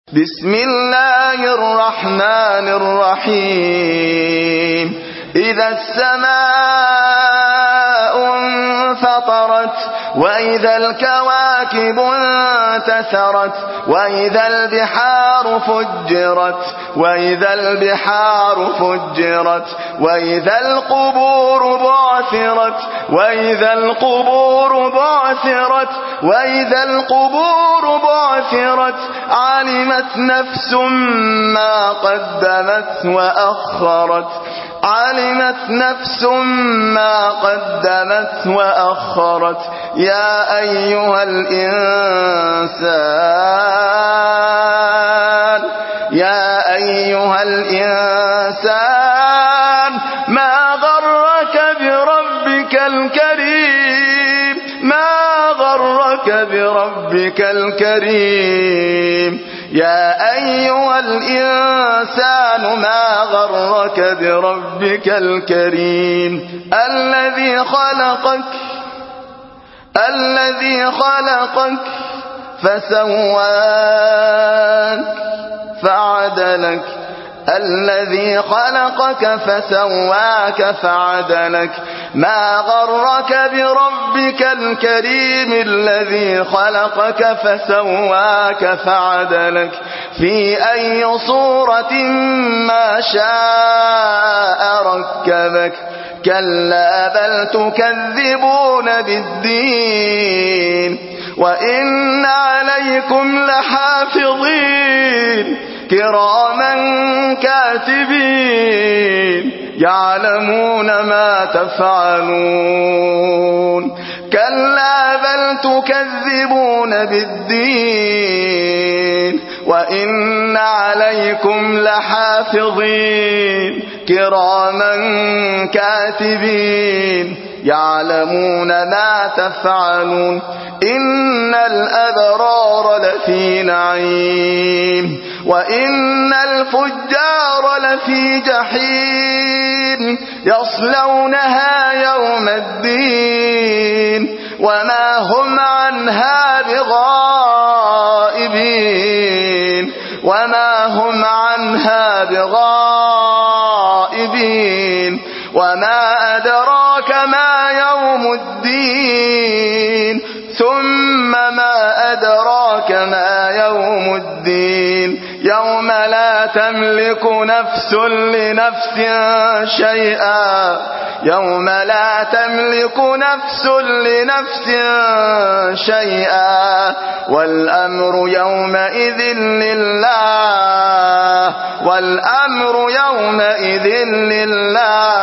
بسم الله الرحمن الرحيم إذا السماء انفطرت وإذا الكواكب انتثرت وإذا البحار فجرت وإذا البحار فجرت وإذا القبور بعثرت وإذا القبور بعثرت وإذا القبور بعثرت علمت نفس ما قدمت وأخرت علمت نفس ما قدمت وأخرت يا أيها الإنسان ما غرك بربك الكريم ما غرك بربك الكريم يا أيها الإنسان ما غرك بربك الكريم الذي خلقك فسواك فعدلك الذي خلقك فسواك فعدلك ما غرك بربك الكريم الذي خلقك فسواك فعدلك في أي صورة ما شاء ركبك كلا بل تكذبون بالدين وإن عليكم لحافظين كراما كاتبين يعلمون ما تفعلون كلا بل تكذبون بالدين وإن عليكم لحافظين كراما كاتبين يعلمون ما تفعلون إن الأبرار لفي نعيم وإن الفجار لفي جحيم يصلونها يوم الدين وما هم عنها بغائبين وما أدراك ما يوم الدين ثم ما أدراك ما يوم الدين يوم لا تملك نفس لنفس شيئا والأمر يومئذ لله